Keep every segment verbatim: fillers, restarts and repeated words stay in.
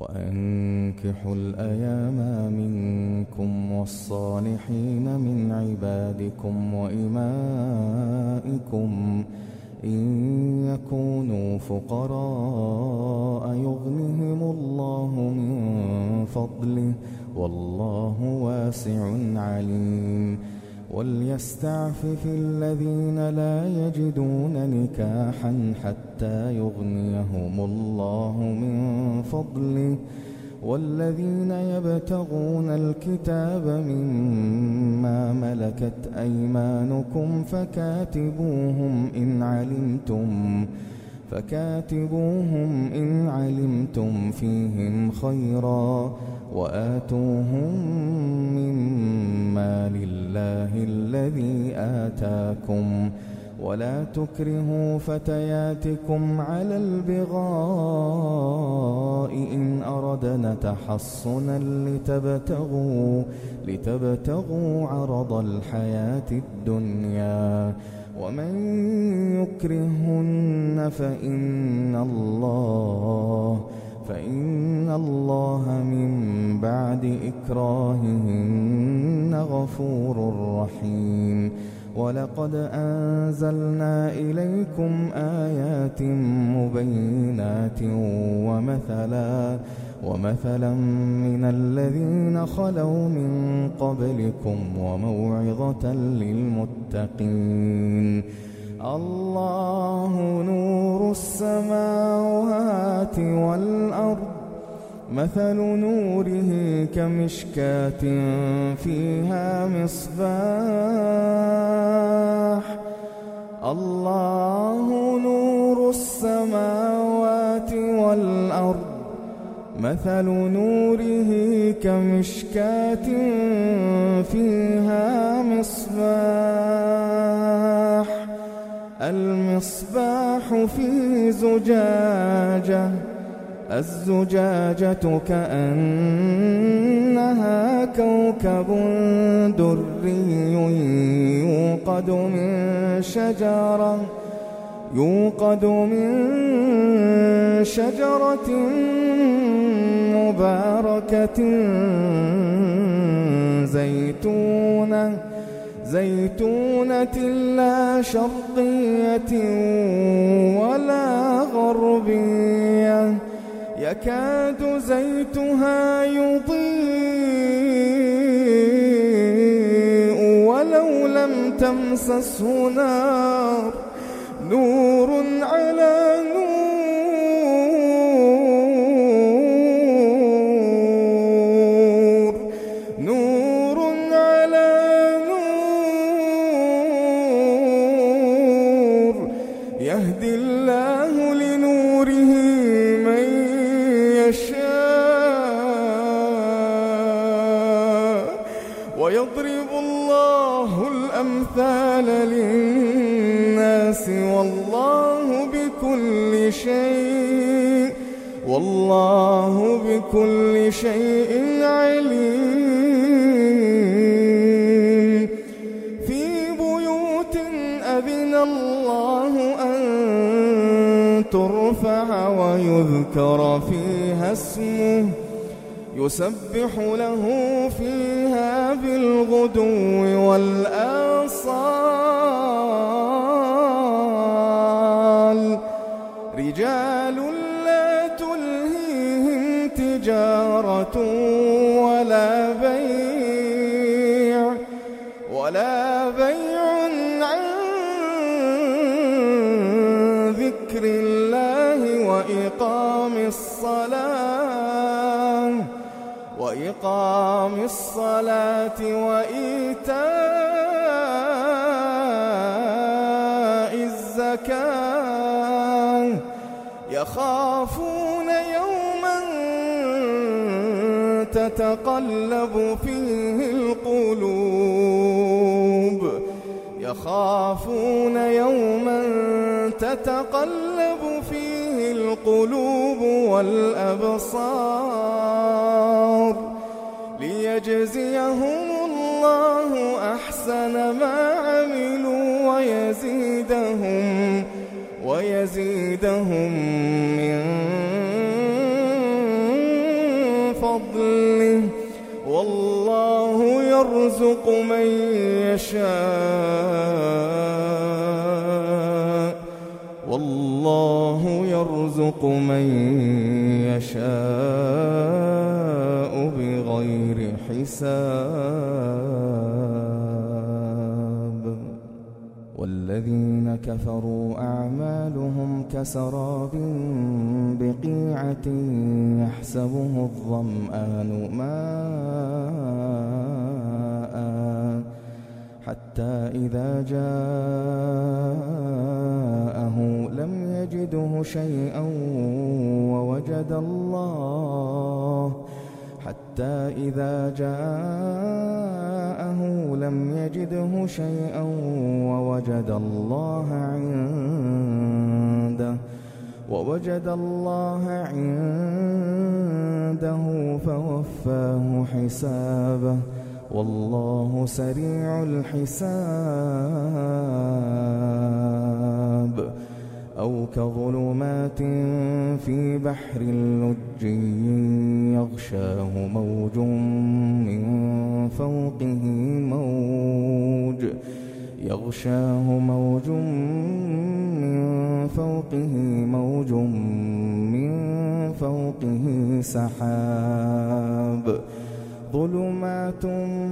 وأنكحوا الأيام منكم والصالحين من عبادكم وإمائكم إن يكونوا فقراء يغنهم الله من فضله والله واسع عليم. وليستعفف الذين لا يجدون نكاحا حتى يغنيهم الله من فضله والذين يبتغون الكتاب مما ملكت أيمانكم فكاتبوهم إن علمتم فكاتبوهم إن علمتم فيهم خيرا وآتوهم مما لله الذي آتاكم ولا تكرهوا فتياتكم على البغاء إن أردنا تحصنا لتبتغوا, لتبتغوا عرض الحياة الدنيا ومن يكرهن فإن الله فإن الله من بعد إكراههن غفور رحيم. ولقد أنزلنا إليكم آيات مبينات ومثلا ومثلا من الذين خلوا من قبلكم وموعظة للمتقين. الله نور السماوات والأرض مثل نوره كمشكاة فيها مصباح الله نور السماوات والأرض مثل نوره كمشكاة فيها مصباح المصباح في زجاجة الزجاجة كأنها كوكب دري يوقد من شجرة يوقد من شجرة مباركة زيتونة زيتونة لا شرقية ولا غربية يكاد زيتها يضيء ولو لم تمسسه نار نور على نور نور على نور يهدي الله لنوره من يشاء ويضرب الله الأمثال للناس والله بكل شيء والله بكل شيء عليم. في بيوت أذن الله أن ترفع ويذكر فيها اسمه يسبح له فيها بالغدو والآصال رجال لا تلهيهم تجارة ولا بيع ولا بيع عن ذكر الله وإقام الصلاة وإقام الصلاة وإيتاء الزكاة يخافون يوما تتقلب فيه القلوب يخافون يوما تتقلب فيه القلوب والأبصار ليجزيهم الله أحسن ما عملوا ويزيدهم ويزيدهم من فضله والله يرزق من يشاء والله يرزق من يشاء بغير حساب. والذين كفروا أعمالهم كسراب بقيعة يحسبه الظمآن ماء حتى إذا جاءه لم يجده شيئا ووجد الله حتى إذا جاءه لم يجده شيئا ووجد الله عنده ووجد الله عنده فوفاه حسابه والله سريع الحساب. أو كظلمات في بحر لجي يغشاه موج من فوقه موج يغشاه موج من فوقه موج من فوقه سحاب ظلمات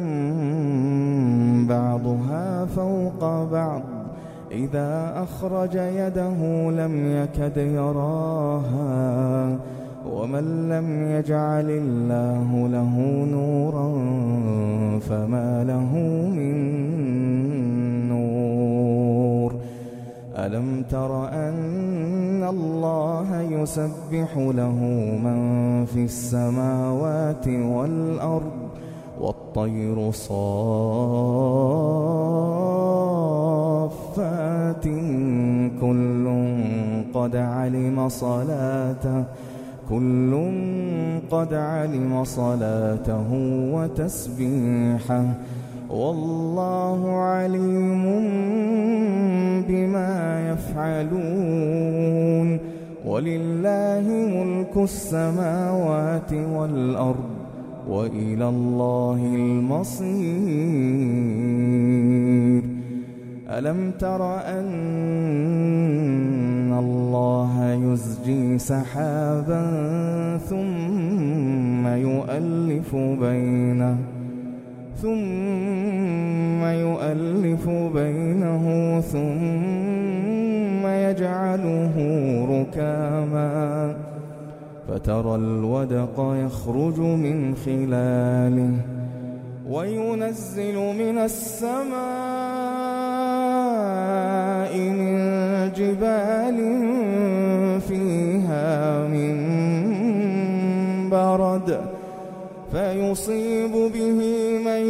بعضها فوق بعض إذا أخرج يده لم يكد يراها ومن لم يجعل الله له نورا فما له من نور. ألم تر أن الله يسبح له من في السماوات والأرض والطير صافات كل قد علم صلاته كل قد علم صلاته وتسبيحه والله عليم بما يفعلون. ولله ملك السماوات والأرض وإلى الله المصير. ألم تر أن الله يزجي سحابا ثم يؤلف بينه ثم يؤلف بينه ثم يجعله ركاما فترى الودق يخرج من خلاله وينزل من السماء من جبال فيها من برد فيصيب به من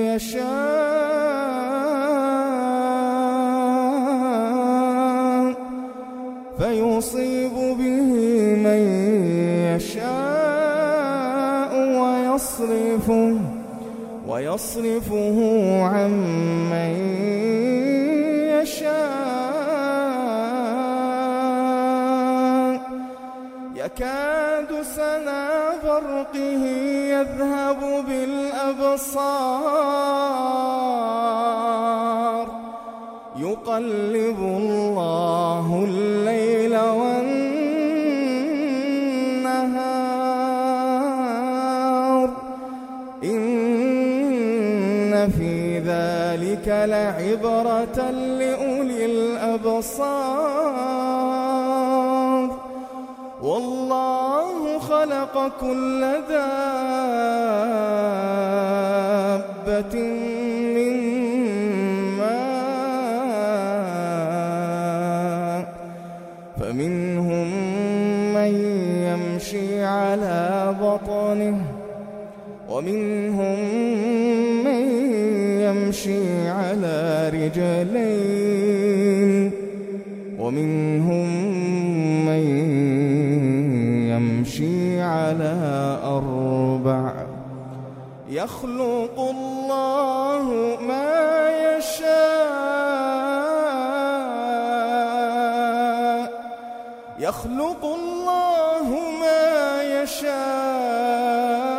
يشاء فيصيب به من يشاء ويصرفه ويصرفه عن من يشاء يكاد سنا برقه يذهب بالأبصار يقلب الله الليل والنهار إن في ذلك لعبرة لأولي الأبصار. والله خلق كل دابة من ماء فمنهم من يمشي على بطنه ومنهم من يمشي على رجلين ومنهم من يمشي على أربع يخلق الله ما يشاء يخلق الله ما يشاء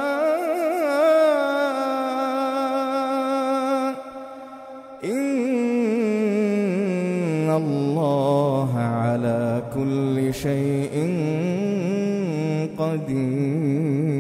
إن الله على كل شيء قدير.